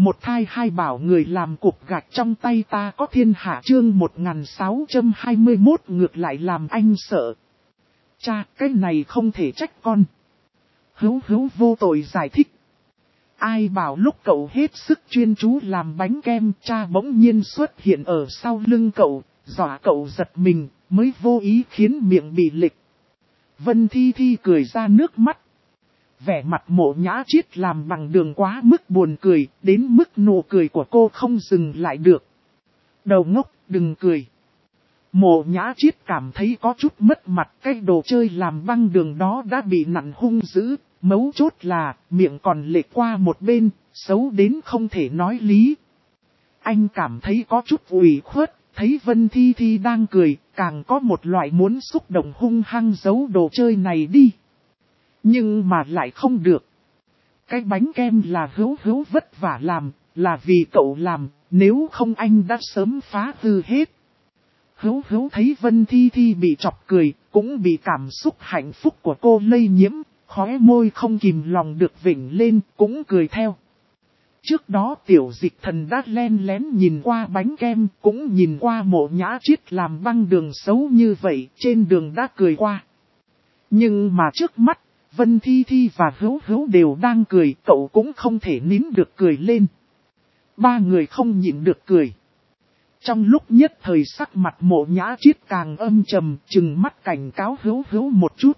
Một thai hai bảo người làm cục gạch trong tay ta có thiên hạ chương 1621 ngược lại làm anh sợ. Cha, cái này không thể trách con. Hữu vô tội giải thích. Ai bảo lúc cậu hết sức chuyên chú làm bánh kem, cha bỗng nhiên xuất hiện ở sau lưng cậu, dọa cậu giật mình, mới vô ý khiến miệng bị lệch. Vân Thi Thi cười ra nước mắt. Vẻ mặt Mộ Nhã Chiết làm bằng đường quá mức buồn cười, đến mức nụ cười của cô không dừng lại được. Đầu ngốc, đừng cười. Mộ Nhã Chiết cảm thấy có chút mất mặt, cái đồ chơi làm băng đường đó đã bị nặn hung dữ, mấu chốt là miệng còn lệch qua một bên, xấu đến không thể nói lý. Anh cảm thấy có chút ủy khuất, thấy Vân Thi Thi đang cười, càng có một loại muốn xúc động hung hăng giấu đồ chơi này đi. Nhưng mà lại không được. Cái bánh kem là Hữu vất vả làm, là vì cậu làm, nếu không anh đã sớm phá hư hết. Hữu thấy Vân Thi Thi bị chọc cười, cũng bị cảm xúc hạnh phúc của cô lây nhiễm, khóe môi không kìm lòng được vểnh lên, cũng cười theo. Trước đó Tiểu Dịch Thần đã len lén nhìn qua bánh kem, cũng nhìn qua Mộ Nhã Chiết làm băng đường xấu như vậy, trên đường đã cười qua. Nhưng mà trước mắt, Vân Thi Thi và Hữu đều đang cười, cậu cũng không thể nín được cười lên. Ba người không nhịn được cười. Trong lúc nhất thời sắc mặt Mộ Nhã Chiết càng âm trầm, trừng mắt cảnh cáo Hữu một chút.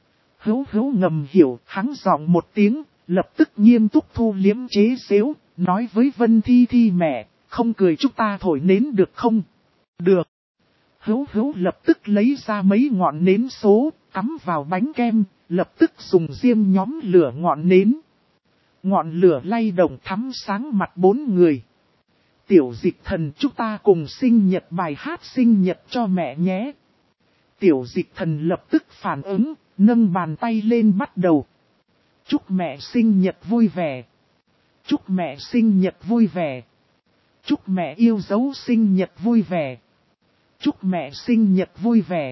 Hữu ngầm hiểu, hắn giọng một tiếng, lập tức nghiêm túc thu liếm chế xếu, nói với Vân Thi Thi mẹ, không cười chúng ta thổi nến được không? Được. Hữu lập tức lấy ra mấy ngọn nến số, cắm vào bánh kem, lập tức dùng diêm nhóm lửa ngọn nến. Ngọn lửa lay động thắm sáng mặt bốn người. Tiểu Dịch Thần chúng ta cùng sinh nhật bài hát sinh nhật cho mẹ nhé. Tiểu Dịch Thần lập tức phản ứng, nâng bàn tay lên bắt đầu. Chúc mẹ sinh nhật vui vẻ. Chúc mẹ sinh nhật vui vẻ. Chúc mẹ yêu dấu sinh nhật vui vẻ. Chúc mẹ sinh nhật vui vẻ.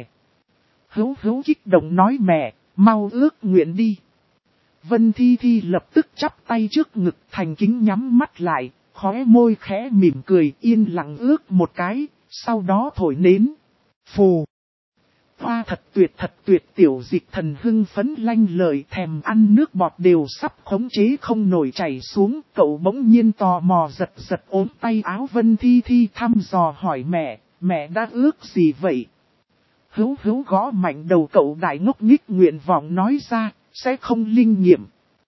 Hữu kích động nói mẹ, mau ước nguyện đi. Vân Thi Thi lập tức chắp tay trước ngực thành kính nhắm mắt lại, khóe môi khẽ mỉm cười yên lặng ước một cái, sau đó thổi nến. Phù. Hoa thật tuyệt Tiểu Dịch Thần hưng phấn lanh lợi thèm ăn nước bọt đều sắp khống chế không nổi chảy xuống. Cậu bỗng nhiên tò mò giật ốm tay áo Vân Thi Thi thăm dò hỏi mẹ đã ước gì vậy? Hữu gõ mạnh đầu cậu đại ngốc nghích nguyện vọng nói ra, sẽ không linh nghiệm.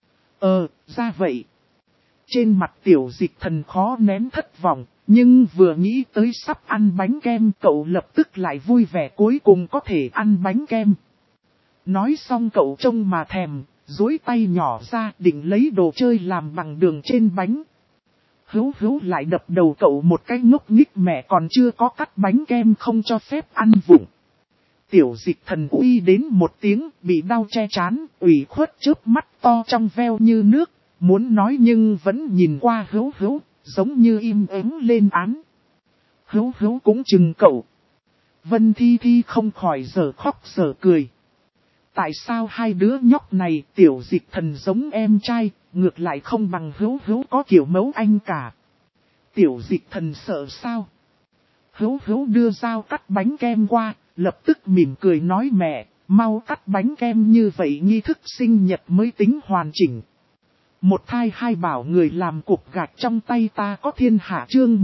Ra vậy. Trên mặt Tiểu Dịch Thần khó nén thất vọng, nhưng vừa nghĩ tới sắp ăn bánh kem cậu lập tức lại vui vẻ cuối cùng có thể ăn bánh kem. Nói xong cậu trông mà thèm, duỗi tay nhỏ ra định lấy đồ chơi làm bằng đường trên bánh. Hữu lại đập đầu cậu một cái ngốc nghích mẹ còn chưa có cắt bánh kem không cho phép ăn vụng. Tiểu Dịch Thần uy đến một tiếng bị đau che chán, ủy khuất chớp mắt to trong veo như nước, muốn nói nhưng vẫn nhìn qua Hữu, giống như im ắng lên án. Hữu cũng chừng cậu. Vân Thi Thi không khỏi giờ khóc giờ cười. Tại sao hai đứa nhóc này Tiểu Dịch Thần giống em trai, ngược lại không bằng Hữu có kiểu mẫu anh cả. Tiểu Dịch Thần sợ sao? Hữu đưa dao cắt bánh kem qua, lập tức mỉm cười nói mẹ, mau cắt bánh kem như vậy nghi thức sinh nhật mới tính hoàn chỉnh. Một thai hai bảo người làm cục gạch trong tay ta có thiên hạ chương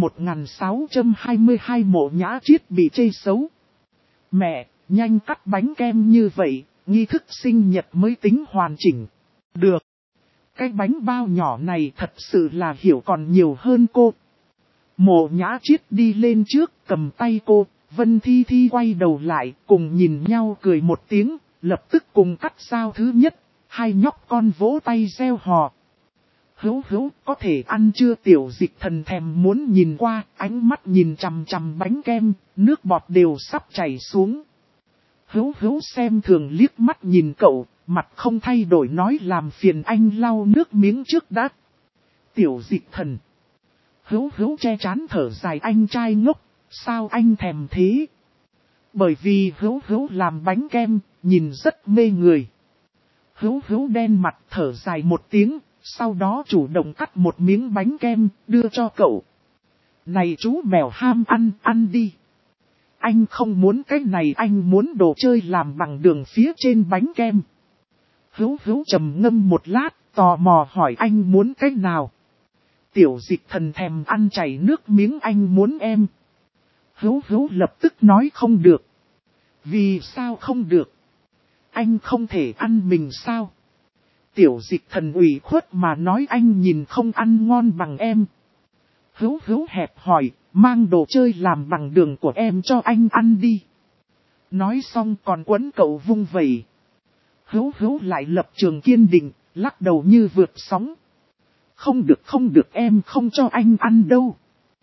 1622 Mộ Nhã Chiết bị chê xấu. Mẹ, nhanh cắt bánh kem như vậy, nghi thức sinh nhật mới tính hoàn chỉnh. Được. Cái bánh bao nhỏ này thật sự là hiểu còn nhiều hơn cô. Mộ Nhã Chiết đi lên trước cầm tay cô, Vân Thi Thi quay đầu lại cùng nhìn nhau cười một tiếng, lập tức cùng cắt dao thứ nhất, hai nhóc con vỗ tay reo hò. Hữu có thể ăn chưa? Tiểu Dịch Thần thèm muốn nhìn qua, ánh mắt nhìn chằm chằm bánh kem, nước bọt đều sắp chảy xuống. Hữu xem thường liếc mắt nhìn cậu, mặt không thay đổi nói làm phiền anh lau nước miếng trước đã. Tiểu Dịch Thần. Hữu che chán thở dài anh trai ngốc, sao anh thèm thế? Bởi vì Hữu làm bánh kem, nhìn rất mê người. Hữu đen mặt thở dài một tiếng, sau đó chủ động cắt một miếng bánh kem, đưa cho cậu. Này chú mèo ham ăn, ăn đi. Anh không muốn cái này, anh muốn đồ chơi làm bằng đường phía trên bánh kem. Hữu Hữu trầm ngâm một lát, tò mò hỏi anh muốn cái nào. Tiểu Dịch Thần thèm ăn chảy nước miếng, anh muốn em. Hữu Hữu lập tức nói không được. Vì sao không được? Anh không thể ăn mình sao? Tiểu Dịch Thần ủy khuất mà nói, anh nhìn không ăn ngon bằng em. Hữu Hữu hẹp hỏi, mang đồ chơi làm bằng đường của em cho anh ăn đi. Nói xong còn quấn cậu vung vẩy. Hữu Hữu lại lập trường kiên định, lắc đầu như vượt sóng. Không được em không cho anh ăn đâu.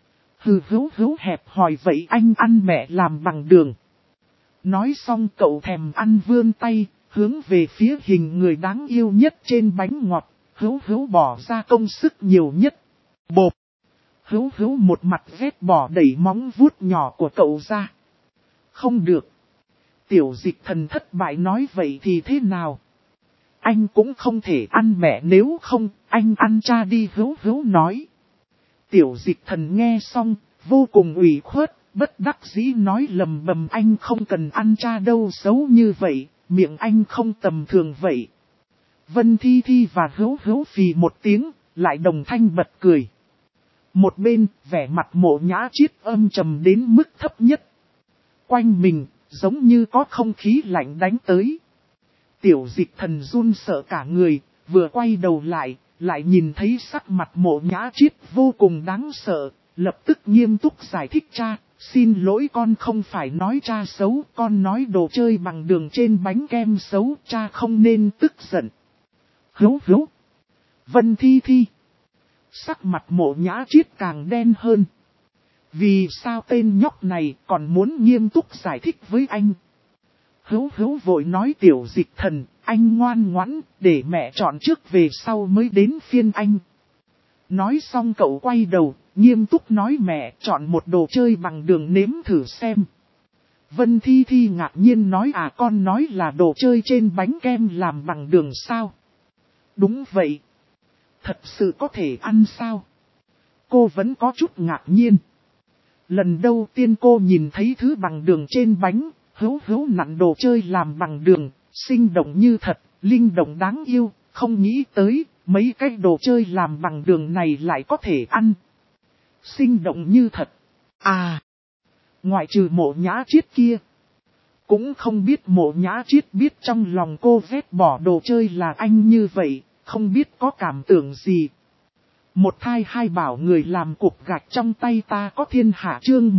Hữu Hữu hẹp hỏi, vậy anh ăn mẹ làm bằng đường. Nói xong cậu thèm ăn vươn tay, hướng về phía hình người đáng yêu nhất trên bánh ngọt. Hữu Hữu bỏ ra công sức nhiều nhất. Bộp. Hữu Hữu một mặt ghét bỏ đẩy móng vuốt nhỏ của cậu ra. Không được. Tiểu Dịch Thần thất bại nói, vậy thì thế nào? Anh cũng không thể ăn mẹ, nếu không, anh ăn cha đi, Hữu Hữu nói. Tiểu Dịch Thần nghe xong, vô cùng ủy khuất, bất đắc dĩ nói lầm bầm, anh không cần ăn cha đâu, xấu như vậy, miệng anh không tầm thường vậy. Vân Thi Thi và Hữu Hữu phì một tiếng, lại đồng thanh bật cười. Một bên, vẻ mặt Mộ Nhã Chiết âm trầm đến mức thấp nhất. Quanh mình, giống như có không khí lạnh đánh tới. Tiểu Dịch Thần run sợ cả người, vừa quay đầu lại nhìn thấy sắc mặt Mộ Nhã Chiết vô cùng đáng sợ, lập tức nghiêm túc giải thích, cha, xin lỗi, con không phải nói cha xấu, con nói đồ chơi bằng đường trên bánh kem xấu, cha không nên tức giận. Hữu Hữu. Vân Thi Thi. Sắc mặt Mộ Nhã Chiết càng đen hơn. Vì sao tên nhóc này còn muốn nghiêm túc giải thích với anh? Hữu Hữu vội nói, Tiểu Dịch Thần, anh ngoan ngoãn, để mẹ chọn trước về sau mới đến phiên anh. Nói xong cậu quay đầu, nghiêm túc nói, mẹ chọn một đồ chơi bằng đường nếm thử xem. Vân Thi Thi ngạc nhiên nói, à, con nói là đồ chơi trên bánh kem làm bằng đường sao? Đúng vậy. Thật sự có thể ăn sao? Cô vẫn có chút ngạc nhiên. Lần đầu tiên cô nhìn thấy thứ bằng đường trên bánh. Hữu Hữu nặn đồ chơi làm bằng đường, sinh động như thật, linh động đáng yêu, không nghĩ tới, mấy cái đồ chơi làm bằng đường này lại có thể ăn. Sinh động như thật. À, ngoại trừ Mộ Nhã Chiết kia. Cũng không biết Mộ Nhã Chiết biết trong lòng cô vét bỏ đồ chơi là anh như vậy, không biết có cảm tưởng gì. Một thai hai bảo người làm cục gạch trong tay ta có thiên hạ, chương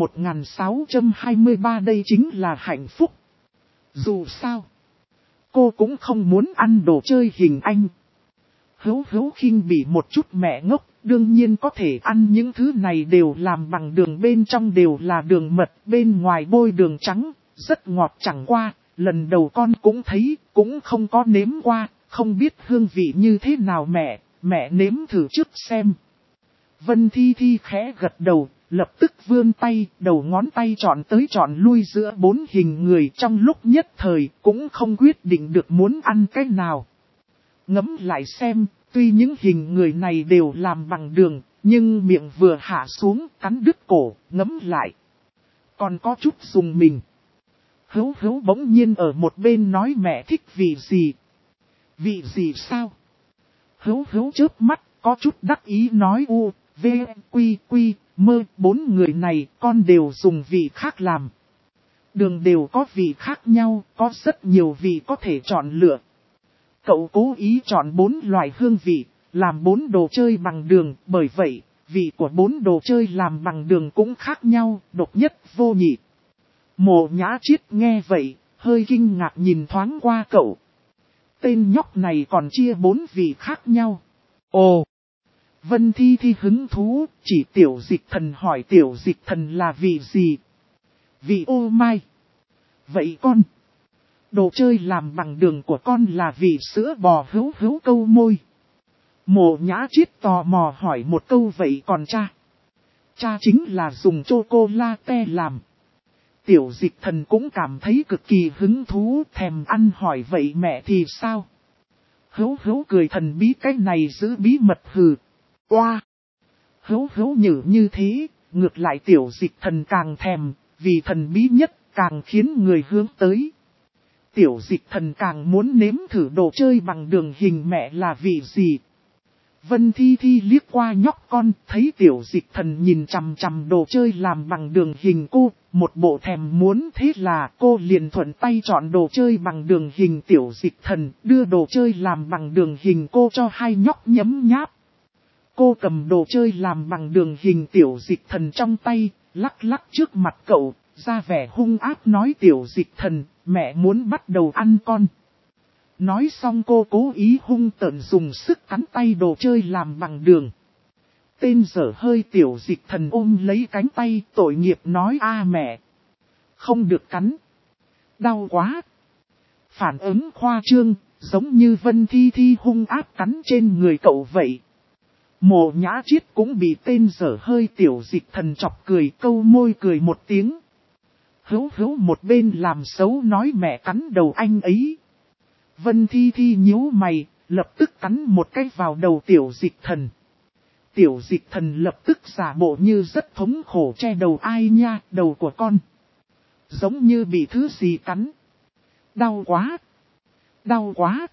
1623, đây chính là hạnh phúc. Dù sao, cô cũng không muốn ăn đồ chơi hình anh. Hữu Hữu khinh bỉ một chút, mẹ ngốc, đương nhiên có thể ăn, những thứ này đều làm bằng đường, bên trong đều là đường mật, bên ngoài bôi đường trắng, rất ngọt, chẳng qua, lần đầu con cũng thấy, cũng không có nếm qua, không biết hương vị như thế nào, mẹ nếm thử trước xem. Vân Thi Thi khẽ gật đầu, lập tức vươn tay, đầu ngón tay chọn tới chọn lui giữa 4 hình người, trong lúc nhất thời cũng không quyết định được muốn ăn cái nào. Ngẫm lại xem, tuy những hình người này đều làm bằng đường, nhưng miệng vừa hạ xuống, cắn đứt cổ, ngẫm lại. Còn có chút dùng mình. Hữu Hữu bỗng nhiên ở một bên nói, mẹ thích vị gì? Vị gì sao? Hữu Hữu chớp mắt, có chút đắc ý nói, V, Quy, Quy, Mơ, 4 người này con đều dùng vị khác làm. Đường đều có vị khác nhau, có rất nhiều vị có thể chọn lựa. Cậu cố ý chọn 4 loại hương vị, làm 4 đồ chơi bằng đường, bởi vậy, vị của 4 đồ chơi làm bằng đường cũng khác nhau, độc nhất vô nhị. Mộ Nhã Chiết nghe vậy, hơi kinh ngạc nhìn thoáng qua cậu. Tên nhóc này còn chia 4 vị khác nhau. Ồ! Vân Thi Thi hứng thú, chỉ Tiểu Dịch Thần hỏi, Tiểu Dịch Thần là vị gì? Vị ô mai. Vậy con? Đồ chơi làm bằng đường của con là vị sữa bò. Hữu Hữu câu môi. Mộ Nhã Chiết tò mò hỏi một câu, vậy còn cha? Cha chính là dùng chocolate làm. Tiểu Dịch Thần cũng cảm thấy cực kỳ hứng thú, thèm ăn hỏi, vậy mẹ thì sao? Hữu hữu cười thần bí, cái này giữ bí mật hừ. Oa! Hữu hữu nhử như thế, ngược lại tiểu dịch thần càng thèm, vì thần bí nhất càng khiến người hướng tới. Tiểu dịch thần càng muốn nếm thử đồ chơi bằng đường hình mẹ là vị gì. Vân Thi Thi liếc qua nhóc con, thấy tiểu dịch thần nhìn chằm chằm đồ chơi làm bằng đường hình cô, một bộ thèm muốn, thế là cô liền thuận tay chọn đồ chơi bằng đường hình tiểu dịch thần, đưa đồ chơi làm bằng đường hình cô cho hai nhóc nhấm nháp. Cô cầm đồ chơi làm bằng đường hình tiểu dịch thần trong tay, lắc lắc trước mặt cậu, ra vẻ hung ác nói tiểu dịch thần, mẹ muốn bắt đầu ăn con. Nói xong cô cố ý hung tợn dùng sức cắn tay đồ chơi làm bằng đường. Tên dở hơi tiểu dịch thần ôm lấy cánh tay, tội nghiệp nói a mẹ. Không được cắn. Đau quá. Phản ứng khoa trương, giống như Vân Thi Thi hung ác cắn trên người cậu vậy. Mộ Nhã Chiết cũng bị tên dở hơi tiểu dịch thần chọc cười, câu môi cười một tiếng. Hữu hữu một bên làm xấu nói mẹ cắn đầu anh ấy. Vân Thi Thi nhíu mày, lập tức cắn một cái vào đầu tiểu dịch thần. Tiểu dịch thần lập tức giả bộ như rất thống khổ che đầu ai nha, đầu của con. Giống như bị thứ gì cắn. Đau quá. Đau quá.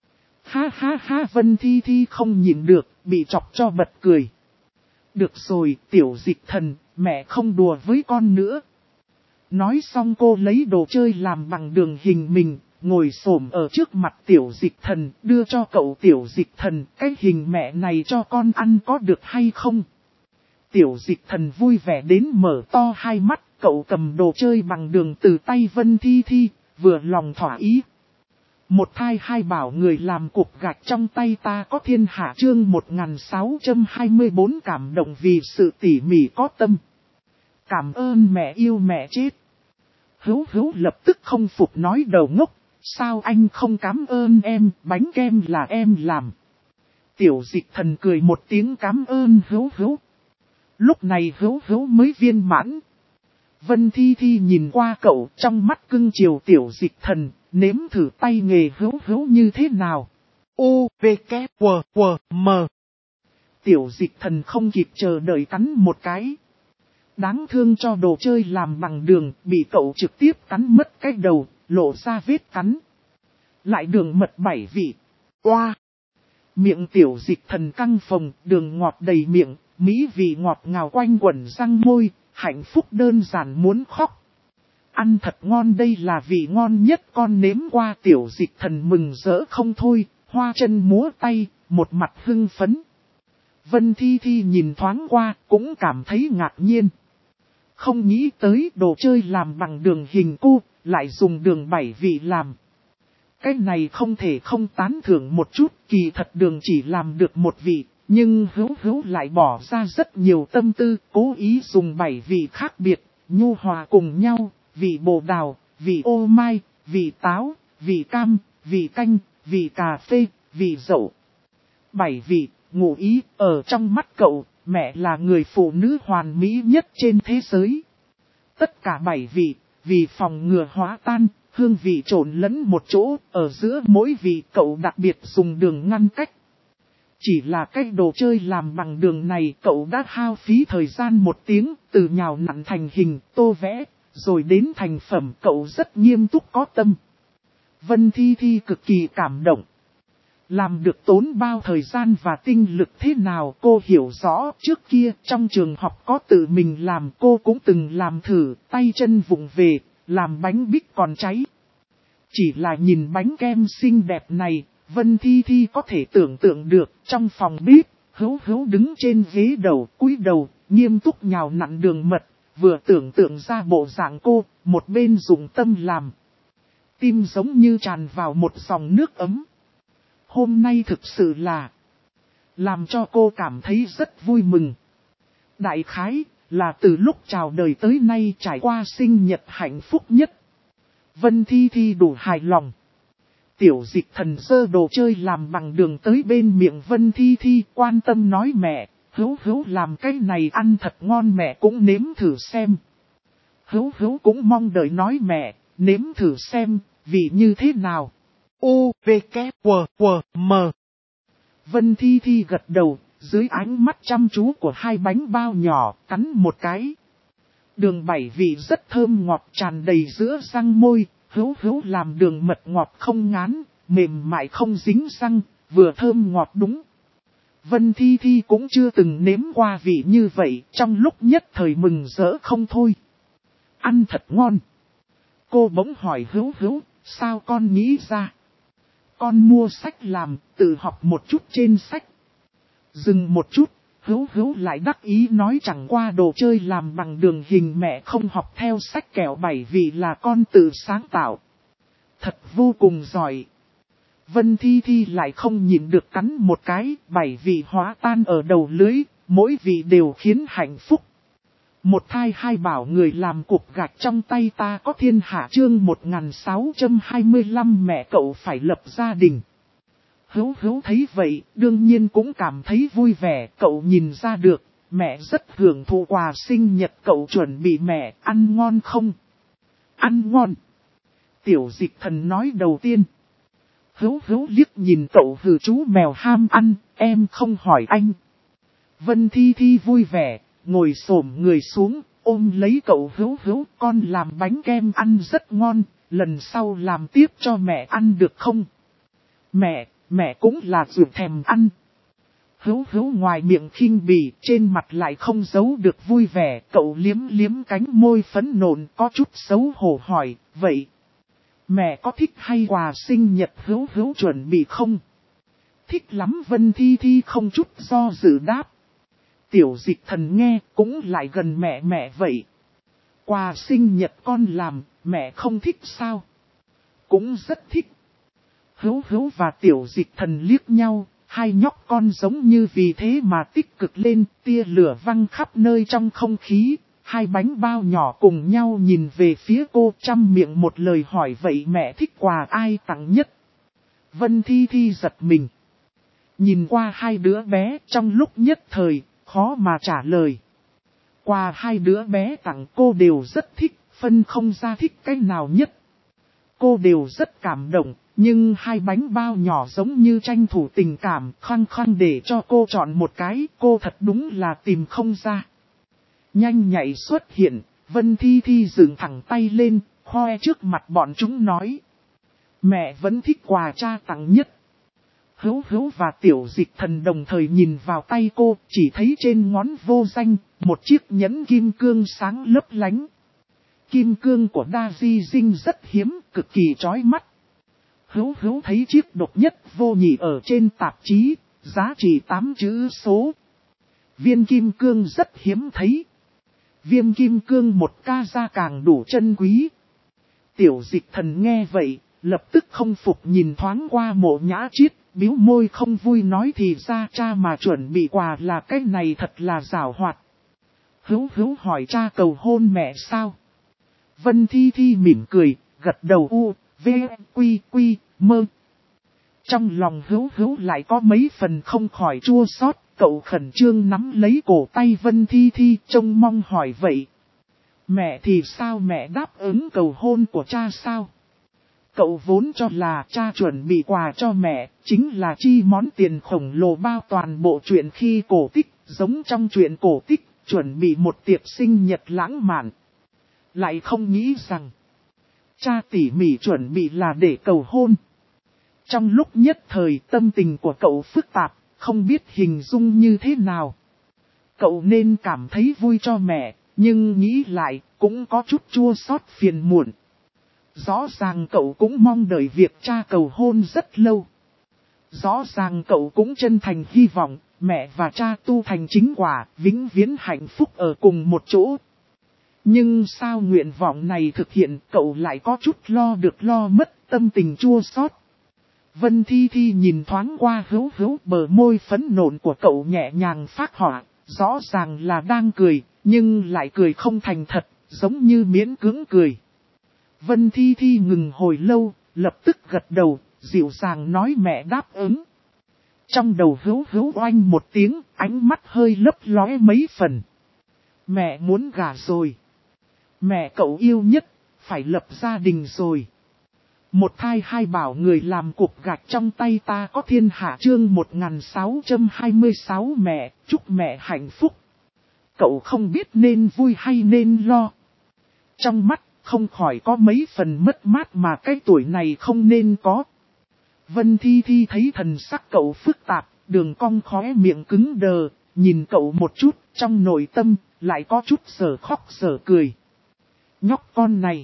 Ha ha ha, Vân Thi Thi không nhịn được, bị chọc cho bật cười. Được rồi, tiểu dịch thần, mẹ không đùa với con nữa. Nói xong cô lấy đồ chơi làm bằng đường hình mình, ngồi xổm ở trước mặt tiểu dịch thần, đưa cho cậu tiểu dịch thần, cái hình mẹ này cho con ăn có được hay không? Tiểu dịch thần vui vẻ đến mở to hai mắt, cậu cầm đồ chơi bằng đường từ tay Vân Thi Thi, vừa lòng thỏa ý. Một thai hai bảo người làm cục gạch trong tay ta có thiên hạ chương 1624 cảm động vì sự tỉ mỉ có tâm. Cảm ơn mẹ yêu mẹ chết. Hữu hữu lập tức không phục nói đầu ngốc, sao anh không cảm ơn em, bánh kem là em làm. Tiểu dịch thần cười một tiếng cảm ơn hữu hữu. Lúc này hữu hữu mới viên mãn. Vân Thi Thi nhìn qua cậu trong mắt cưng chiều tiểu dịch thần, nếm thử tay nghề hữu hữu như thế nào. U, V, K, W, W, M. Tiểu dịch thần không kịp chờ đợi cắn một cái. Đáng thương cho đồ chơi làm bằng đường, bị cậu trực tiếp cắn mất cái đầu, lộ ra vết cắn. Lại đường mật 7 vị. Oa! Miệng tiểu dịch thần căng phồng, đường ngọt đầy miệng, mỹ vị ngọt ngào quanh quẩn răng môi, hạnh phúc đơn giản muốn khóc. Ăn thật ngon, đây là vị ngon nhất con nếm qua, tiểu dịch thần mừng rỡ không thôi, hoa chân múa tay, một mặt hưng phấn. Vân Thi Thi nhìn thoáng qua, cũng cảm thấy ngạc nhiên. Không nghĩ tới đồ chơi làm bằng đường hình cô, lại dùng đường 7 vị làm. Cái này không thể không tán thưởng một chút, kỳ thật đường chỉ làm được một vị, nhưng hữu hữu lại bỏ ra rất nhiều tâm tư, cố ý dùng 7 vị khác biệt, nhu hòa cùng nhau, vị bồ đào, vị ô mai, vị táo, vị cam, vị canh, vị cà phê, vị dậu. 7 vị, ngụ ý, ở trong mắt cậu, mẹ là người phụ nữ hoàn mỹ nhất trên thế giới. Tất cả 7 vị, vì phòng ngừa hóa tan, hương vị trộn lẫn một chỗ, ở giữa mỗi vị cậu đặc biệt dùng đường ngăn cách. Chỉ là cái đồ chơi làm bằng đường này cậu đã hao phí thời gian 1 tiếng, từ nhào nặn thành hình, tô vẽ, rồi đến thành phẩm, cậu rất nghiêm túc có tâm. Vân Thi Thi cực kỳ cảm động. Làm được tốn bao thời gian và tinh lực thế nào cô hiểu rõ, trước kia trong trường học có tự mình làm, cô cũng từng làm thử, tay chân vụng về, làm bánh bích còn cháy. Chỉ là nhìn bánh kem xinh đẹp này, Vân Thi Thi có thể tưởng tượng được trong phòng bếp, hữu hữu đứng trên ghế đầu, cúi đầu, nghiêm túc nhào nặn đường mật, vừa tưởng tượng ra bộ dạng cô, một bên dùng tâm làm. Tim giống như tràn vào một dòng nước ấm. Hôm nay thực sự là làm cho cô cảm thấy rất vui mừng. Đại khái là từ lúc chào đời tới nay trải qua sinh nhật hạnh phúc nhất. Vân Thi Thi đủ hài lòng. Tiểu dịch thần giơ đồ chơi làm bằng đường tới bên miệng Vân Thi Thi, quan tâm nói mẹ, hữu hữu làm cái này ăn thật ngon, mẹ cũng nếm thử xem. Hữu hữu cũng mong đợi nói mẹ, nếm thử xem, vị như thế nào. U, V, K, W, W, M. Vân Thi Thi gật đầu, dưới ánh mắt chăm chú của hai bánh bao nhỏ, cắn một cái. Đường bảy vị rất thơm ngọt tràn đầy giữa răng môi, hữu hữu làm đường mật ngọt không ngán, mềm mại không dính răng, vừa thơm ngọt đúng. Vân Thi Thi cũng chưa từng nếm qua vị như vậy, trong lúc nhất thời mừng rỡ không thôi. Ăn thật ngon. Cô bỗng hỏi hữu hữu, sao con nghĩ ra? Con mua sách làm, tự học một chút trên sách. Dừng một chút, hữu hữu lại đắc ý nói chẳng qua đồ chơi làm bằng đường hình mẹ không học theo sách kẹo bảy vị là con tự sáng tạo. Thật vô cùng giỏi. Vân Thi Thi lại không nhịn được cắn một cái, bảy vị hóa tan ở đầu lưới, mỗi vị đều khiến hạnh phúc. Một thai hai bảo người làm cục gạch trong tay ta có thiên hạ chương 1625 mẹ cậu phải lập gia đình. Hữu hữu thấy vậy, đương nhiên cũng cảm thấy vui vẻ, cậu nhìn ra được, mẹ rất hưởng thụ quà sinh nhật cậu chuẩn bị mẹ, ăn ngon không? Ăn ngon. Tiểu Dịch Thần nói đầu tiên. Hữu hữu liếc nhìn cậu hừ chú mèo ham ăn, em không hỏi anh. Vân Thi Thi vui vẻ, ngồi xổm người xuống, ôm lấy cậu hữu hữu, con làm bánh kem ăn rất ngon, lần sau làm tiếp cho mẹ ăn được không? Mẹ cũng là ruột thèm ăn. Hữu hữu ngoài miệng khinh bỉ, trên mặt lại không giấu được vui vẻ, cậu liếm liếm cánh môi phấn nộn có chút xấu hổ hỏi, vậy mẹ có thích hay quà sinh nhật hữu hữu chuẩn bị không? Thích lắm. Vân Thi Thi không chút do dự đáp. Tiểu Dịch Thần nghe cũng lại gần mẹ vậy. Quà sinh nhật con làm, mẹ không thích sao? Cũng rất thích. Hữu hữu và Tiểu Dịch Thần liếc nhau, hai nhóc con giống như vì thế mà tích cực lên, tia lửa văng khắp nơi trong không khí. Hai bánh bao nhỏ cùng nhau nhìn về phía cô, trăm miệng một lời hỏi vậy mẹ thích quà ai tặng nhất? Vân Thi Thi giật mình. Nhìn qua hai đứa bé trong lúc nhất thời, khó mà trả lời. Quà hai đứa bé tặng cô đều rất thích, phân không ra thích cái nào nhất. Cô đều rất cảm động, nhưng hai bánh bao nhỏ giống như tranh thủ tình cảm, khăng khăng để cho cô chọn một cái, cô thật đúng là tìm không ra. Nhanh nhạy xuất hiện, Vân Thi Thi dựng thẳng tay lên, khoe trước mặt bọn chúng nói. Mẹ vẫn thích quà cha tặng nhất. Hữu hữu và Tiểu Dịch Thần đồng thời nhìn vào tay cô, chỉ thấy trên ngón vô danh, một chiếc nhẫn kim cương sáng lấp lánh. Kim cương của Đa Di Dinh rất hiếm, cực kỳ chói mắt. Hữu hữu thấy chiếc độc nhất vô nhị ở trên tạp chí, giá trị 8 chữ số. Viên kim cương rất hiếm thấy. Viêm kim cương một ca ra càng đủ chân quý. Tiểu Dịch Thần nghe vậy, lập tức không phục nhìn thoáng qua Mộ Nhã Chiết, bĩu môi không vui nói thì ra cha mà chuẩn bị quà là cái này thật là giảo hoạt. Hữu hữu hỏi cha cầu hôn mẹ sao? Vân Thi Thi mỉm cười, gật đầu u, v, quy, quy, mơ. Trong lòng hữu hữu lại có mấy phần không khỏi chua xót, cậu khẩn trương nắm lấy cổ tay Vân Thi Thi trông mong hỏi vậy. Mẹ thì sao mẹ đáp ứng cầu hôn của cha sao? Cậu vốn cho là cha chuẩn bị quà cho mẹ, chính là chi món tiền khổng lồ bao toàn bộ chuyện khi cổ tích, giống trong chuyện cổ tích, chuẩn bị một tiệc sinh nhật lãng mạn. Lại không nghĩ rằng, cha tỉ mỉ chuẩn bị là để cầu hôn. Trong lúc nhất thời tâm tình của cậu phức tạp, không biết hình dung như thế nào. Cậu nên cảm thấy vui cho mẹ, nhưng nghĩ lại cũng có chút chua xót phiền muộn. Rõ ràng cậu cũng mong đợi việc cha cầu hôn rất lâu. Rõ ràng cậu cũng chân thành hy vọng mẹ và cha tu thành chính quả, vĩnh viễn hạnh phúc ở cùng một chỗ. Nhưng sao nguyện vọng này thực hiện cậu lại có chút lo được lo mất, tâm tình chua xót. Vân Thi Thi nhìn thoáng qua hữu hữu, bờ môi phấn nộn của cậu nhẹ nhàng phác họa, rõ ràng là đang cười, nhưng lại cười không thành thật, giống như miễn cưỡng cười. Vân Thi Thi ngừng hồi lâu, lập tức gật đầu, dịu dàng nói mẹ đáp ứng. Trong đầu hữu hữu oanh một tiếng, ánh mắt hơi lấp lóe mấy phần. Mẹ muốn gả rồi. Mẹ cậu yêu nhất, phải lập gia đình rồi. Một thai hai bảo người làm cục gạch trong tay ta có thiên hạ chương 1626 mẹ, chúc mẹ hạnh phúc. Cậu không biết nên vui hay nên lo. Trong mắt không khỏi có mấy phần mất mát mà cái tuổi này không nên có. Vân Thi Thi thấy thần sắc cậu phức tạp, đường cong khóe miệng cứng đờ, nhìn cậu một chút, trong nội tâm lại có chút sở khóc sở cười. Nhóc con này,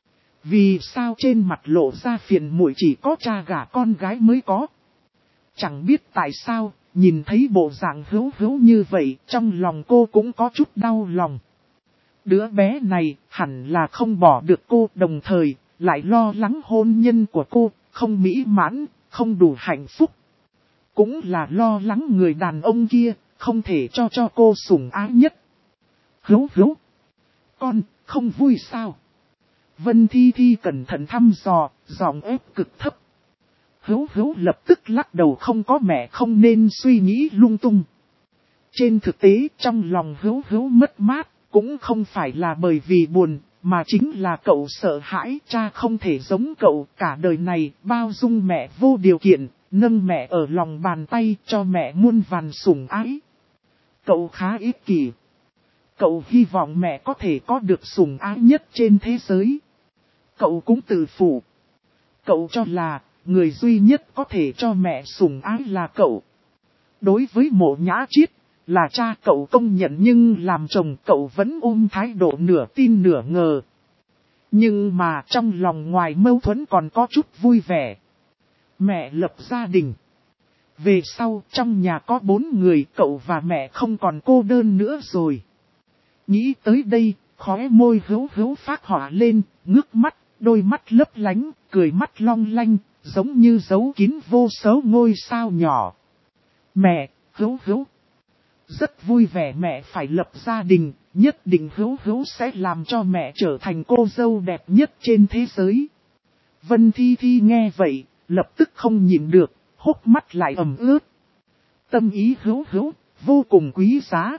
vì sao trên mặt lộ ra phiền muội chỉ có cha gả con gái mới có. Chẳng biết tại sao, nhìn thấy bộ dạng hữu hữu như vậy, trong lòng cô cũng có chút đau lòng. Đứa bé này hẳn là không bỏ được cô, đồng thời lại lo lắng hôn nhân của cô, không mỹ mãn, không đủ hạnh phúc. Cũng là lo lắng người đàn ông kia, không thể cho cô sủng ái nhất. Hữu hữu, con không vui sao? Vân Thi Thi cẩn thận thăm dò, giọng ép cực thấp. Hữu hữu lập tức lắc đầu, không có mẹ không nên suy nghĩ lung tung. Trên thực tế trong lòng hữu hữu mất mát, cũng không phải là bởi vì buồn, mà chính là cậu sợ hãi cha không thể giống cậu cả đời này, bao dung mẹ vô điều kiện, nâng mẹ ở lòng bàn tay cho mẹ muôn vàn sủng ái. Cậu khá ích kỷ. Cậu hy vọng mẹ có thể có được sủng ái nhất trên thế giới. Cậu cũng tự phụ. Cậu cho là, người duy nhất có thể cho mẹ sủng ái là cậu. Đối với Mộ Nhã Chiết, là cha cậu công nhận, nhưng làm chồng cậu vẫn ôm thái độ nửa tin nửa ngờ. Nhưng mà trong lòng ngoài mâu thuẫn còn có chút vui vẻ. Mẹ lập gia đình. Về sau trong nhà có 4 người, cậu và mẹ không còn cô đơn nữa rồi. Nghĩ tới đây, khóe môi hữu hữu phát họa lên, ngước mắt, đôi mắt lấp lánh, cười mắt long lanh, giống như giấu kín vô số ngôi sao nhỏ. Mẹ, hữu hữu. Rất vui vẻ mẹ phải lập gia đình, nhất định hữu hữu sẽ làm cho mẹ trở thành cô dâu đẹp nhất trên thế giới. Vân Thi Thi nghe vậy, lập tức không nhịn được, hốc mắt lại ẩm ướt. Tâm ý hữu hữu, vô cùng quý giá.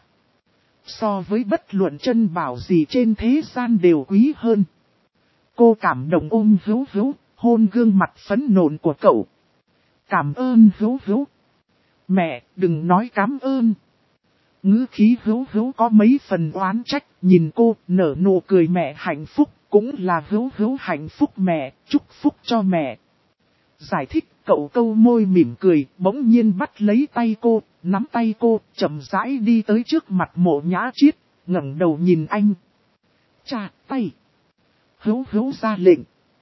So với bất luận chân bảo gì trên thế gian đều quý hơn. Cô cảm động ôm hữu hữu, hôn gương mặt phấn nộn của cậu. Cảm ơn hữu hữu. Mẹ, đừng nói cảm ơn. Ngữ khí hữu hữu có mấy phần oán trách, nhìn cô nở nụ cười mẹ hạnh phúc, cũng là hữu hữu hạnh phúc mẹ, chúc phúc cho mẹ. Giải thích, cậu câu môi mỉm cười, bỗng nhiên bắt lấy tay cô, nắm tay cô, chậm rãi đi tới trước mặt Mộ Nhã Chiết, ngẩng đầu nhìn anh. Cha, tay. Hữu hữu ra lệnh.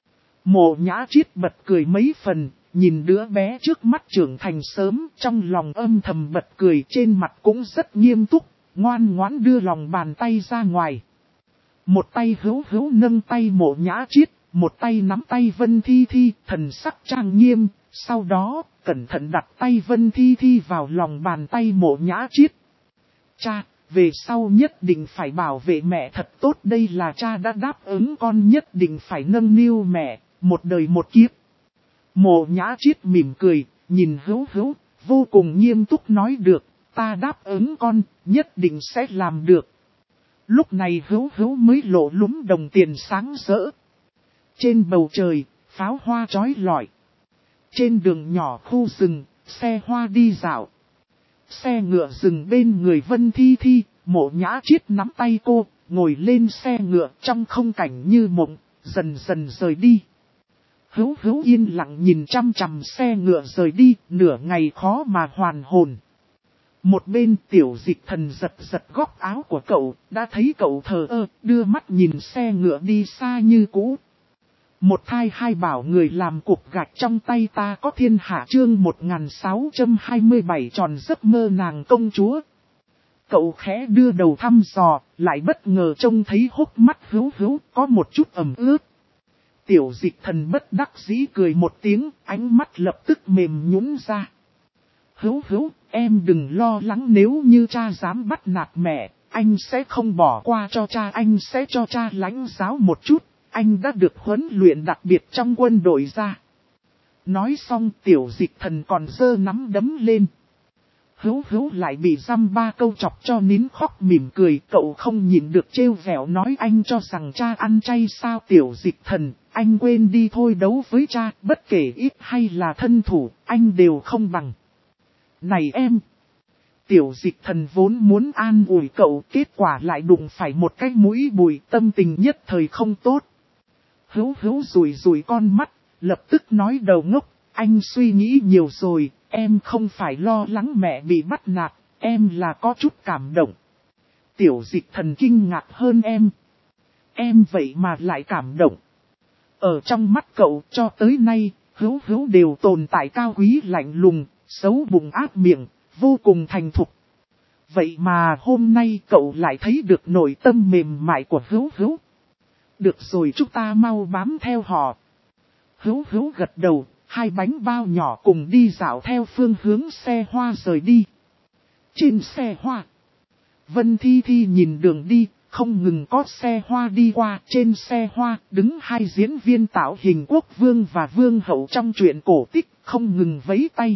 Mộ Nhã Chiết bật cười mấy phần, nhìn đứa bé trước mắt trưởng thành sớm, trong lòng âm thầm bật cười, trên mặt cũng rất nghiêm túc, ngoan ngoãn đưa lòng bàn tay ra ngoài. Một tay hữu hữu nâng tay Mộ Nhã Chiết, một tay nắm tay Vân Thi Thi, thần sắc trang nghiêm, sau đó, cẩn thận đặt tay Vân Thi Thi vào lòng bàn tay Mộ Nhã Chiết. Cha, về sau nhất định phải bảo vệ mẹ thật tốt, đây là cha đã đáp ứng con nhất định phải nâng niu mẹ, một đời một kiếp. Mộ Nhã Chiết mỉm cười, nhìn hữu hữu, vô cùng nghiêm túc nói được, ta đáp ứng con, nhất định sẽ làm được. Lúc này hữu hữu mới lộ lúm đồng tiền sáng rỡ. Trên bầu trời, pháo hoa chói lọi. Trên đường nhỏ khu rừng, xe hoa đi dạo. Xe ngựa dừng bên người Vân Thi Thi, Mộ Nhã Chiết nắm tay cô, ngồi lên xe ngựa trong không cảnh như mộng, dần dần rời đi. Hữu hữu yên lặng nhìn chăm chằm xe ngựa rời đi, nửa ngày khó mà hoàn hồn. Một bên Tiểu Dịch Thần giật giật góc áo của cậu, đã thấy cậu thờ ơ, đưa mắt nhìn xe ngựa đi xa như cũ. Một thai hai bảo người làm cục gạch trong tay ta có thiên hạ chương 1627 tròn giấc mơ nàng công chúa. Cậu khẽ đưa đầu thăm dò, lại bất ngờ trông thấy hốc mắt hữu hữu có một chút ẩm ướt. Tiểu Dịch Thần bất đắc dĩ cười một tiếng, ánh mắt lập tức mềm nhũn ra. Hữu hữu, em đừng lo lắng, nếu như cha dám bắt nạt mẹ, anh sẽ không bỏ qua cho cha, anh sẽ cho cha lãnh giáo một chút, anh đã được huấn luyện đặc biệt trong quân đội ra. Nói xong Tiểu Dịch Thần còn giơ nắm đấm lên. Hữu hữu lại bị dăm ba câu chọc cho nín khóc mỉm cười, cậu không nhịn được trêu vẻo nói anh cho rằng cha ăn chay sao. Tiểu Dịch Thần, anh quên đi thôi, đấu với cha, bất kể ít hay là thân thủ, anh đều không bằng. Này em! Tiểu Dịch Thần vốn muốn an ủi cậu, kết quả lại đụng phải một cái mũi bùi, tâm tình nhất thời không tốt. Hữu Hữu rủi rủi con mắt, lập tức nói đầu ngốc, anh suy nghĩ nhiều rồi, em không phải lo lắng mẹ bị bắt nạt, em là có chút cảm động. Tiểu Dịch Thần kinh ngạc hơn em. Em vậy mà lại cảm động. Ở trong mắt cậu cho tới nay, Hữu Hữu đều tồn tại cao quý lạnh lùng, xấu bụng ác miệng, vô cùng thành thục. Vậy mà hôm nay cậu lại thấy được nội tâm mềm mại của Hữu Hữu. Được rồi, chúng ta mau bám theo họ. Hữu Hữu gật đầu, hai bánh bao nhỏ cùng đi dạo theo phương hướng xe hoa rời đi. Trên xe hoa, Vân Thi Thi nhìn đường đi, không ngừng có xe hoa đi qua. Trên xe hoa đứng hai diễn viên tạo hình quốc vương và vương hậu trong truyện cổ tích, không ngừng vẫy tay.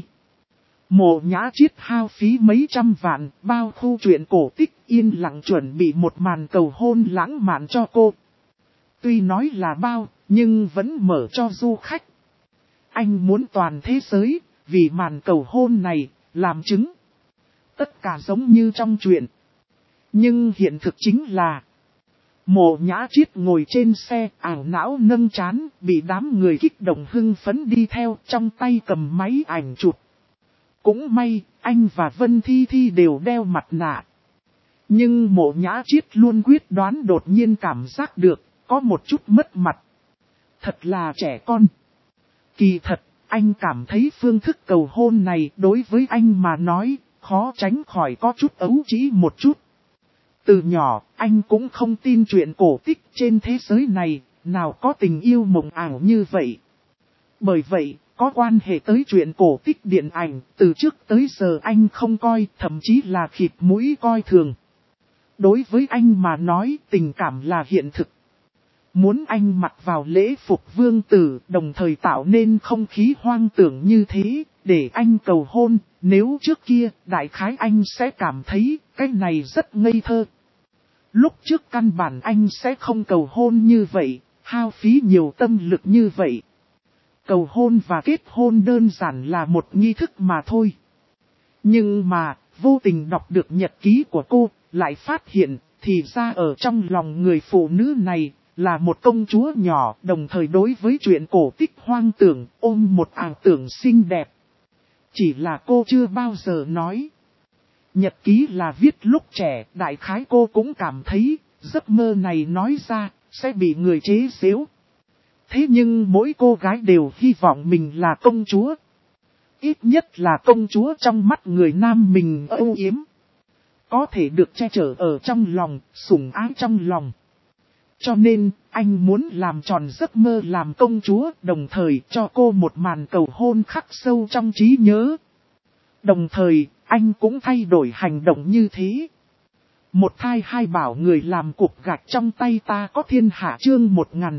Mộ Nhã Chiết hao phí mấy trăm vạn, bao khu truyện cổ tích, yên lặng chuẩn bị một màn cầu hôn lãng mạn cho cô. Tuy nói là bao, nhưng vẫn mở cho du khách. Anh muốn toàn thế giới, vì màn cầu hôn này, làm chứng. Tất cả giống như trong truyện. Nhưng hiện thực chính là Mộ Nhã Chiết ngồi trên xe, ảo não nâng trán, bị đám người kích động hưng phấn đi theo, trong tay cầm máy ảnh chụp. Cũng may, anh và Vân Thi Thi đều đeo mặt nạ. Nhưng Mộ Nhã Chiết luôn quyết đoán, đột nhiên cảm giác được, có một chút mất mặt. Thật là trẻ con. Kỳ thật, anh cảm thấy phương thức cầu hôn này đối với anh mà nói, khó tránh khỏi có chút ấu trĩ một chút. Từ nhỏ, anh cũng không tin chuyện cổ tích trên thế giới này, nào có tình yêu mộng ảo như vậy. Bởi vậy, có quan hệ tới chuyện cổ tích điện ảnh, từ trước tới giờ anh không coi, thậm chí là khịt mũi coi thường. Đối với anh mà nói, tình cảm là hiện thực. Muốn anh mặc vào lễ phục vương tử, đồng thời tạo nên không khí hoang tưởng như thế, để anh cầu hôn, nếu trước kia, đại khái anh sẽ cảm thấy, cái này rất ngây thơ. Lúc trước căn bản anh sẽ không cầu hôn như vậy, hao phí nhiều tâm lực như vậy. Cầu hôn và kết hôn đơn giản là một nghi thức mà thôi. Nhưng mà, vô tình đọc được nhật ký của cô, lại phát hiện, thì ra ở trong lòng người phụ nữ này, là một công chúa nhỏ, đồng thời đối với chuyện cổ tích hoang tưởng, ôm một ảo tưởng xinh đẹp. Chỉ là cô chưa bao giờ nói. Nhật ký là viết lúc trẻ, đại khái cô cũng cảm thấy, giấc mơ này nói ra, sẽ bị người chế giễu. Thế nhưng mỗi cô gái đều hy vọng mình là công chúa. Ít nhất là công chúa trong mắt người nam mình âu yếm. Có thể được che chở ở trong lòng, sủng ái trong lòng. Cho nên, anh muốn làm tròn giấc mơ làm công chúa, đồng thời cho cô một màn cầu hôn khắc sâu trong trí nhớ. Đồng thời, anh cũng thay đổi hành động như thế. Một thai hai bảo người làm cục gạch trong tay ta có thiên hạ, chương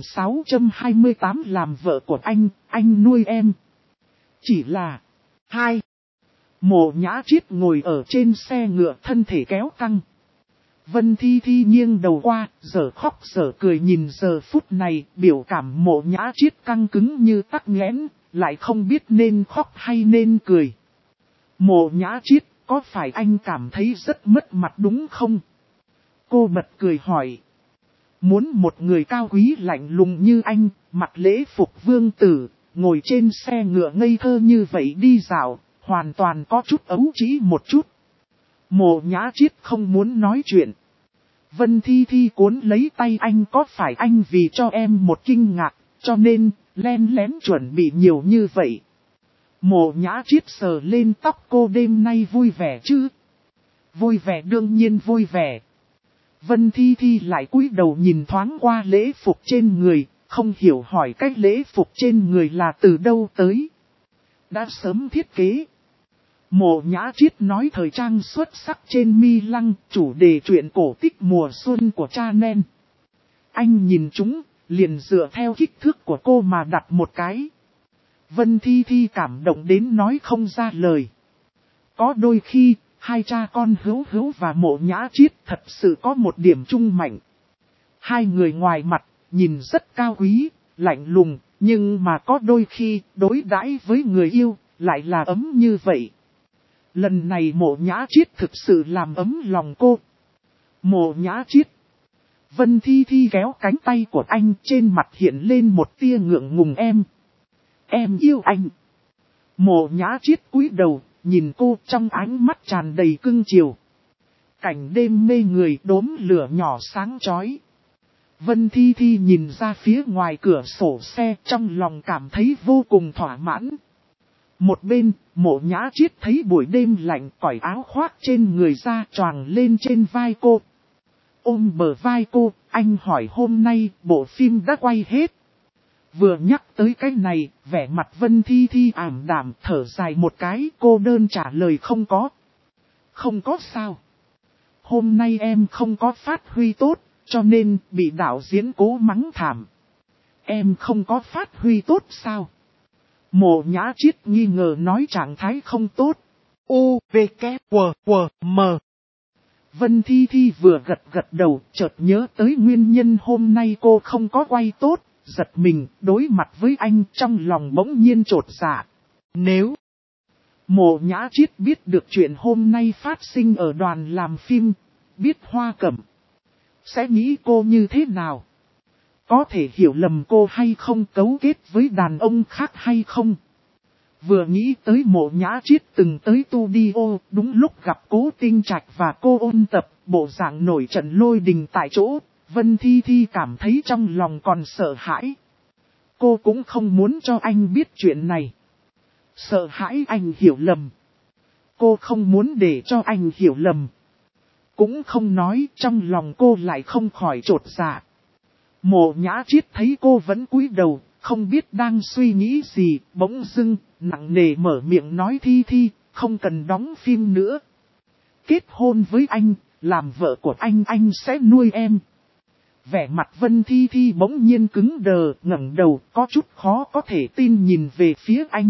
1628 làm vợ của anh nuôi em. Chỉ là hai. Mộ Nhã Chiết ngồi ở trên xe ngựa, thân thể kéo căng. Vân Thi Thi nghiêng đầu qua, giờ khóc giờ cười nhìn giờ phút này, biểu cảm Mộ Nhã Chiết căng cứng như tắc nghẽn, lại không biết nên khóc hay nên cười. Mộ Nhã Chiết, có phải anh cảm thấy rất mất mặt đúng không? Cô bật cười hỏi. Muốn một người cao quý lạnh lùng như anh, mặc lễ phục vương tử, ngồi trên xe ngựa ngây thơ như vậy đi dạo, hoàn toàn có chút ấu trĩ một chút. Mộ Nhã Chiết không muốn nói chuyện. Vân Thi Thi cuốn lấy tay anh, có phải anh vì cho em một kinh ngạc, cho nên, len lén chuẩn bị nhiều như vậy. Mộ Nhã Chiết sờ lên tóc cô, đêm nay vui vẻ chứ? Vui vẻ, đương nhiên vui vẻ. Vân Thi Thi lại cúi đầu nhìn thoáng qua lễ phục trên người, không hiểu hỏi cách lễ phục trên người là từ đâu tới. Đã sớm thiết kế. Mộ Nhã Chiết nói thời trang xuất sắc trên mi lăng, chủ đề truyện cổ tích mùa xuân của Chanel. Anh nhìn chúng, liền dựa theo kích thước của cô mà đặt một cái. Vân Thi Thi cảm động đến nói không ra lời. Có đôi khi, hai cha con Hữu Hữu và Mộ Nhã Chiết thật sự có một điểm chung mạnh. Hai người ngoài mặt, nhìn rất cao quý, lạnh lùng, nhưng mà có đôi khi đối đãi với người yêu, lại là ấm như vậy. Lần này Mộ Nhã Chiết thực sự làm ấm lòng cô. Mộ Nhã Chiết. Vân Thi Thi kéo cánh tay của anh, trên mặt hiện lên một tia ngượng ngùng. Em yêu anh. Mộ Nhã Chiết cúi đầu, nhìn cô trong ánh mắt tràn đầy cưng chiều. Cảnh đêm mê người, đốm lửa nhỏ sáng chói. Vân Thi Thi nhìn ra phía ngoài cửa sổ xe, trong lòng cảm thấy vô cùng thỏa mãn. Một bên, Mộ Nhã Chiết thấy buổi đêm lạnh, cởi áo khoác trên người ra choàng lên trên vai cô. Ôm bờ vai cô, anh hỏi hôm nay bộ phim đã quay hết. Vừa nhắc tới cái này, vẻ mặt Vân Thi Thi ảm đạm, thở dài một cái, cô đơn trả lời không có. Không có sao. Hôm nay em không có phát huy tốt, cho nên bị đạo diễn cố mắng thảm. Em không có phát huy tốt sao? Mộ Nhã Chiết nghi ngờ nói trạng thái không tốt. U, V, K, W, W, M. Vân Thi Thi vừa gật đầu, chợt nhớ tới nguyên nhân hôm nay cô không có quay tốt, giật mình, đối mặt với anh trong lòng bỗng nhiên chột dạ. Nếu Mộ Nhã Chiết biết được chuyện hôm nay phát sinh ở đoàn làm phim, biết Hoa Cẩm sẽ nghĩ cô như thế nào? Có thể hiểu lầm cô hay không, cấu kết với đàn ông khác hay không? Vừa nghĩ tới Mộ Nhã Chiết từng tới studio, đúng lúc gặp Cố Tinh Trạch và cô ôn tập, bộ dạng nổi trận lôi đình tại chỗ, Vân Thi Thi cảm thấy trong lòng còn sợ hãi. Cô cũng không muốn cho anh biết chuyện này. Sợ hãi anh hiểu lầm. Cô không muốn để cho anh hiểu lầm. Cũng không nói, trong lòng cô lại không khỏi chột dạ. Mộ Nhã Chiết thấy cô vẫn cúi đầu, không biết đang suy nghĩ gì, bỗng dưng, nặng nề mở miệng nói Thi Thi, không cần đóng phim nữa. Kết hôn với anh, làm vợ của anh sẽ nuôi em. Vẻ mặt Vân Thi Thi bỗng nhiên cứng đờ, ngẩng đầu, có chút khó có thể tin nhìn về phía anh.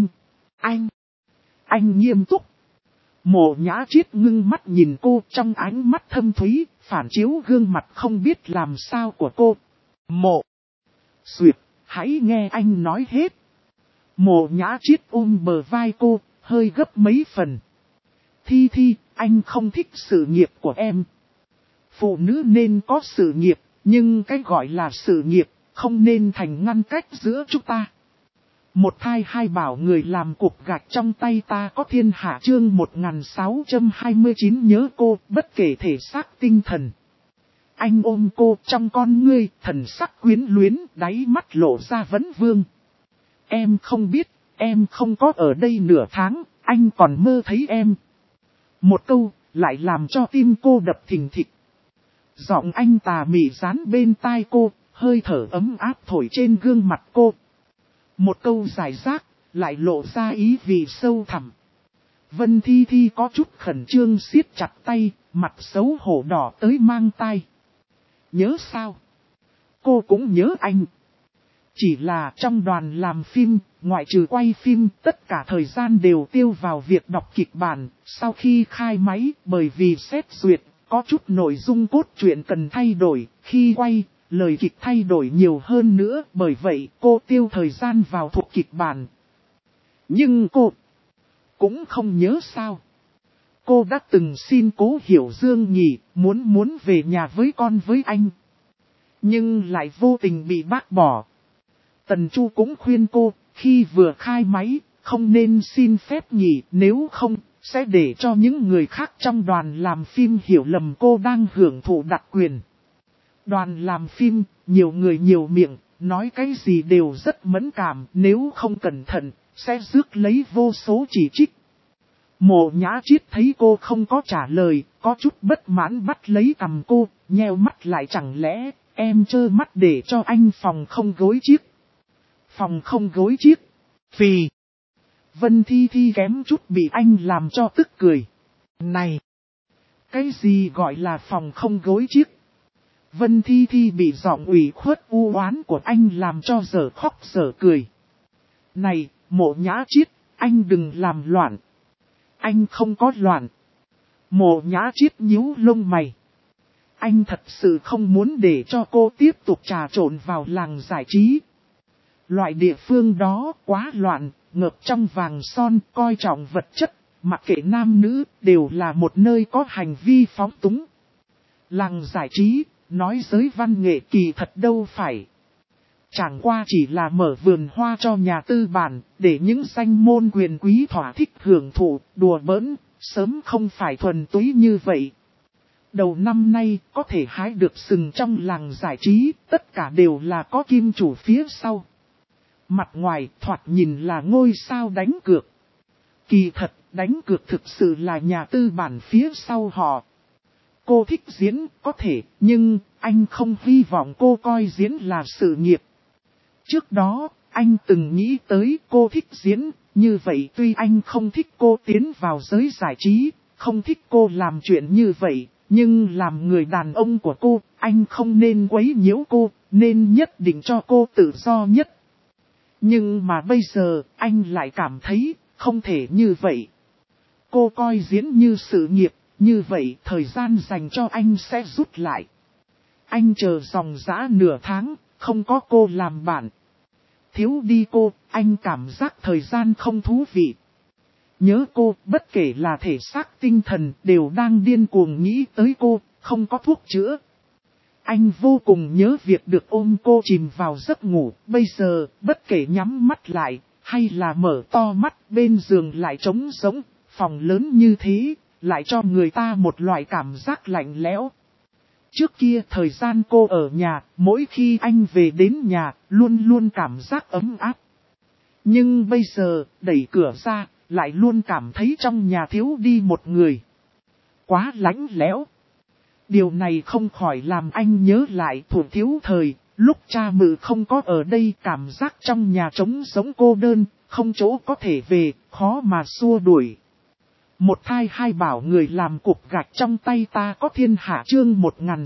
Anh nghiêm túc. Mộ Nhã Chiết ngưng mắt nhìn cô, trong ánh mắt thâm thúy, phản chiếu gương mặt không biết làm sao của cô. Mộ Duyệt, hãy nghe anh nói hết. Mộ Nhã Chiết ôm bờ vai cô, hơi gấp mấy phần. Thi Thi, anh không thích sự nghiệp của em. Phụ nữ nên có sự nghiệp, nhưng cái gọi là sự nghiệp, không nên thành ngăn cách giữa chúng ta. Một thai hai bảo người làm cục gạch trong tay ta có thiên hạ chương 1629 nhớ cô, bất kể thể xác tinh thần. Anh ôm cô trong con ngươi, thần sắc quyến luyến, đáy mắt lộ ra vấn vương. Em không biết, em không có ở đây nửa tháng, anh còn mơ thấy em. Một câu, lại làm cho tim cô đập thình thịch. Giọng anh tà mị dán bên tai cô, hơi thở ấm áp thổi trên gương mặt cô. Một câu giải rác, lại lộ ra ý vị sâu thẳm. Vân Thi Thi có chút khẩn trương siết chặt tay, mặt xấu hổ đỏ tới mang tai. Nhớ sao? Cô cũng nhớ anh. Chỉ là trong đoàn làm phim, ngoại trừ quay phim, tất cả thời gian đều tiêu vào việc đọc kịch bản. Sau khi khai máy, bởi vì xét duyệt, có chút nội dung cốt truyện cần thay đổi, khi quay, lời kịch thay đổi nhiều hơn nữa, bởi vậy cô tiêu thời gian vào thuộc kịch bản. Nhưng cô cũng không nhớ sao. Cô đã từng xin Cố Hiểu Dương nhỉ, muốn về nhà với con với anh. Nhưng lại vô tình bị bác bỏ. Tần Chu cũng khuyên cô, khi vừa khai máy, không nên xin phép nhỉ, nếu không, sẽ để cho những người khác trong đoàn làm phim hiểu lầm cô đang hưởng thụ đặc quyền. Đoàn làm phim, nhiều người nhiều miệng, nói cái gì đều rất mẫn cảm, nếu không cẩn thận, sẽ rước lấy vô số chỉ trích. Mộ Nhã Chiết thấy cô không có trả lời, có chút bất mãn bắt lấy cằm cô, nheo mắt lại, chẳng lẽ em trơ mắt để cho anh phòng không gối chiếc. Phòng không gối chiếc. Phì. Vân Thi Thi kém chút bị anh làm cho tức cười. Này. Cái gì gọi là phòng không gối chiếc? Vân Thi Thi bị giọng ủy khuất u oán của anh làm cho dở khóc dở cười. Này, Mộ Nhã Chiết, anh đừng làm loạn. Anh không có loạn. Mộ Nhã Chiết nhíu lông mày. Anh thật sự không muốn để cho cô tiếp tục trà trộn vào làng giải trí. Loại địa phương đó quá loạn, ngập trong vàng son, coi trọng vật chất, mặc kệ nam nữ, đều là một nơi có hành vi phóng túng. Làng giải trí, nói giới văn nghệ kỳ thật đâu phải. Chẳng qua chỉ là mở vườn hoa cho nhà tư bản, để những danh môn quyền quý thỏa thích hưởng thụ, đùa bỡn, sớm không phải thuần túy như vậy. Đầu năm nay, có thể hái được sừng trong làng giải trí, tất cả đều là có kim chủ phía sau. Mặt ngoài thoạt nhìn là ngôi sao đánh cược. Kỳ thật, đánh cược thực sự là nhà tư bản phía sau họ. Cô thích diễn, có thể, nhưng anh không hy vọng cô coi diễn là sự nghiệp. Trước đó, anh từng nghĩ tới cô thích diễn, như vậy tuy anh không thích cô tiến vào giới giải trí, không thích cô làm chuyện như vậy, nhưng làm người đàn ông của cô, anh không nên quấy nhiễu cô, nên nhất định cho cô tự do nhất. Nhưng mà bây giờ, anh lại cảm thấy, không thể như vậy. Cô coi diễn như sự nghiệp, như vậy thời gian dành cho anh sẽ rút lại. Anh chờ dòng dã nửa tháng, không có cô làm bạn. Thiếu đi cô, anh cảm giác thời gian không thú vị. Nhớ cô, bất kể là thể xác tinh thần, đều đang điên cuồng nghĩ tới cô, không có thuốc chữa. Anh vô cùng nhớ việc được ôm cô chìm vào giấc ngủ, bây giờ, bất kể nhắm mắt lại, hay là mở to mắt, bên giường lại trống rỗng, phòng lớn như thế, lại cho người ta một loại cảm giác lạnh lẽo. Trước kia thời gian cô ở nhà, mỗi khi anh về đến nhà, luôn luôn cảm giác ấm áp. Nhưng bây giờ, đẩy cửa ra, lại luôn cảm thấy trong nhà thiếu đi một người. Quá lạnh lẽo. Điều này không khỏi làm anh nhớ lại thuở thiếu thời, lúc cha mẹ không có ở đây, cảm giác trong nhà trống giống cô đơn, không chỗ có thể về, khó mà xua đuổi. Một thai hai bảo người làm cục gạch trong tay ta có thiên hạ chương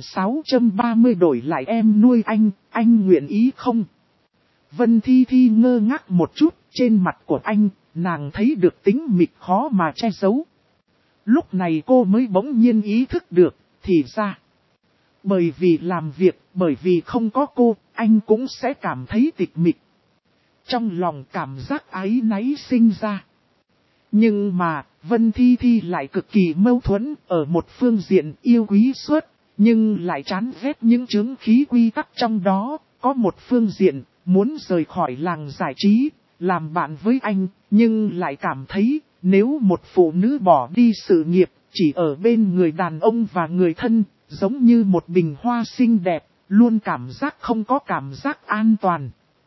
1630 đổi lại em nuôi anh nguyện ý không? Vân Thi Thi ngơ ngác một chút, trên mặt của anh, nàng thấy được tính mịch khó mà che giấu. Lúc này cô mới bỗng nhiên ý thức được, thì ra. Bởi vì làm việc, bởi vì không có cô, anh cũng sẽ cảm thấy tịch mịch. Trong lòng cảm giác áy náy sinh ra. Nhưng mà, Vân Thi Thi lại cực kỳ mâu thuẫn, ở một phương diện yêu quý suốt, nhưng lại chán ghét những chướng khí quy tắc trong đó, có một phương diện, muốn rời khỏi làng giải trí, làm bạn với anh, nhưng lại cảm thấy, nếu một phụ nữ bỏ đi sự nghiệp, chỉ ở bên người đàn ông và người thân, giống như một bình hoa xinh đẹp, luôn cảm giác không có cảm giác an toàn.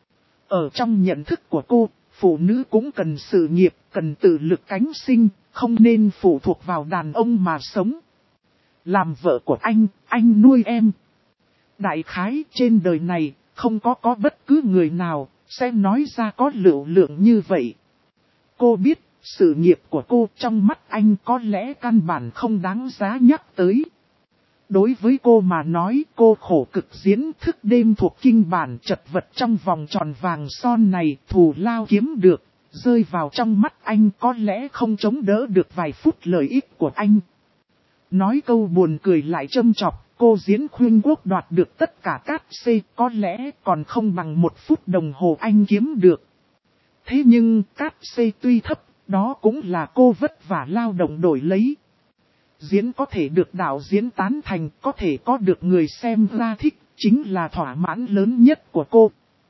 Ở trong nhận thức của cô, phụ nữ cũng cần sự nghiệp, cần tự lực cánh sinh, không nên phụ thuộc vào đàn ông mà sống. Làm vợ của anh nuôi em. Đại khái trên đời này, không có bất cứ người nào, sẽ nói ra có lưu lượng như vậy. Cô biết, sự nghiệp của cô trong mắt anh có lẽ căn bản không đáng giá nhắc tới. Đối với cô mà nói, cô khổ cực diễn thức đêm thuộc kinh bản chật vật trong vòng tròn vàng son này, thù lao kiếm được, rơi vào trong mắt anh có lẽ không chống đỡ được vài phút lợi ích của anh. Nói câu buồn cười lại châm chọc, cô diễn khuyên quốc đoạt được tất cả cát xê, có lẽ còn không bằng 1 phút đồng hồ anh kiếm được. Thế nhưng cát xê tuy thấp, đó cũng là cô vất vả lao động đổi lấy. Diễn có thể được đạo diễn tán thành, có thể có được người xem ra thích, chính là thỏa mãn lớn nhất của cô.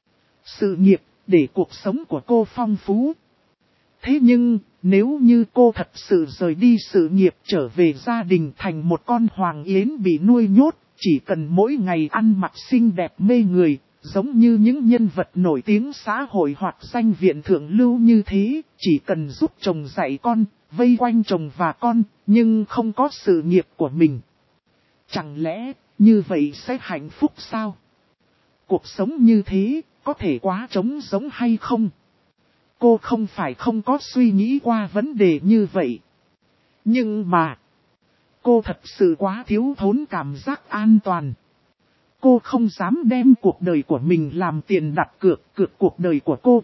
Sự nghiệp, để cuộc sống của cô phong phú. Thế nhưng, nếu như cô thật sự rời đi sự nghiệp trở về gia đình thành một con hoàng yến bị nuôi nhốt, chỉ cần mỗi ngày ăn mặc xinh đẹp mê người, giống như những nhân vật nổi tiếng xã hội hoặc danh viện thượng lưu như thế, chỉ cần giúp chồng dạy con, vây quanh chồng và con, nhưng không có sự nghiệp của mình. Chẳng lẽ, như vậy sẽ hạnh phúc sao? Cuộc sống như thế, có thể quá trống giống hay không? Cô không phải không có suy nghĩ qua vấn đề như vậy. Nhưng mà, cô thật sự quá thiếu thốn cảm giác an toàn. Cô không dám đem cuộc đời của mình làm tiền đặt cược cuộc đời của cô.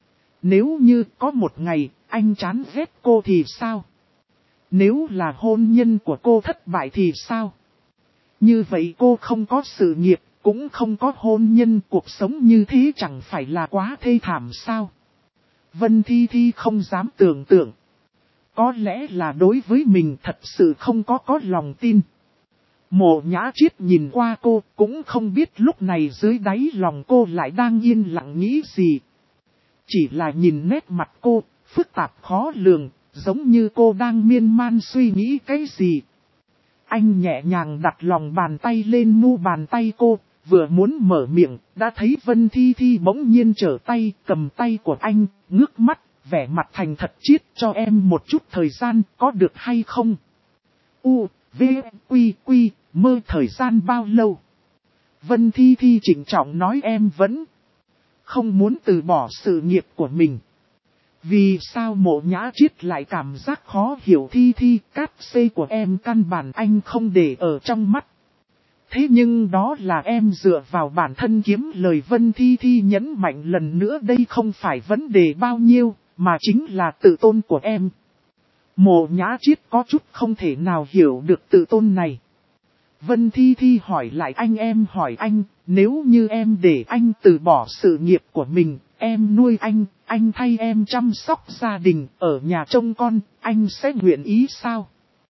Nếu như có một ngày, anh chán ghét cô thì sao? Nếu là hôn nhân của cô thất bại thì sao? Như vậy cô không có sự nghiệp, cũng không có hôn nhân, cuộc sống như thế chẳng phải là quá thê thảm sao? Vân Thi Thi không dám tưởng tượng. Có lẽ là đối với mình thật sự không có lòng tin. Mộ Nhã Triết nhìn qua cô, cũng không biết lúc này dưới đáy lòng cô lại đang yên lặng nghĩ gì. Chỉ là nhìn nét mặt cô, phức tạp khó lường, giống như cô đang miên man suy nghĩ cái gì. Anh nhẹ nhàng đặt lòng bàn tay lên mu bàn tay cô, vừa muốn mở miệng, đã thấy Vân Thi Thi bỗng nhiên trở tay, cầm tay của anh, ngước mắt, vẻ mặt thành thật. Triết, cho em một chút thời gian, có được hay không? U, V, Quy, Quy, mơ thời gian bao lâu? Vân Thi Thi trịnh trọng nói em vẫn không muốn từ bỏ sự nghiệp của mình. Vì sao Mộ Nhã Triết lại cảm giác khó hiểu? Thi Thi, cát xê của em căn bản anh không để ở trong mắt. Thế nhưng đó là em dựa vào bản thân kiếm lời. Vân Thi Thi nhấn mạnh lần nữa, đây không phải vấn đề bao nhiêu, mà chính là tự tôn của em. Mộ Nhã Triết có chút không thể nào hiểu được tự tôn này. Vân Thi Thi hỏi lại anh, em hỏi anh, nếu như em để anh từ bỏ sự nghiệp của mình, em nuôi anh thay em chăm sóc gia đình, ở nhà trông con, anh sẽ nguyện ý sao?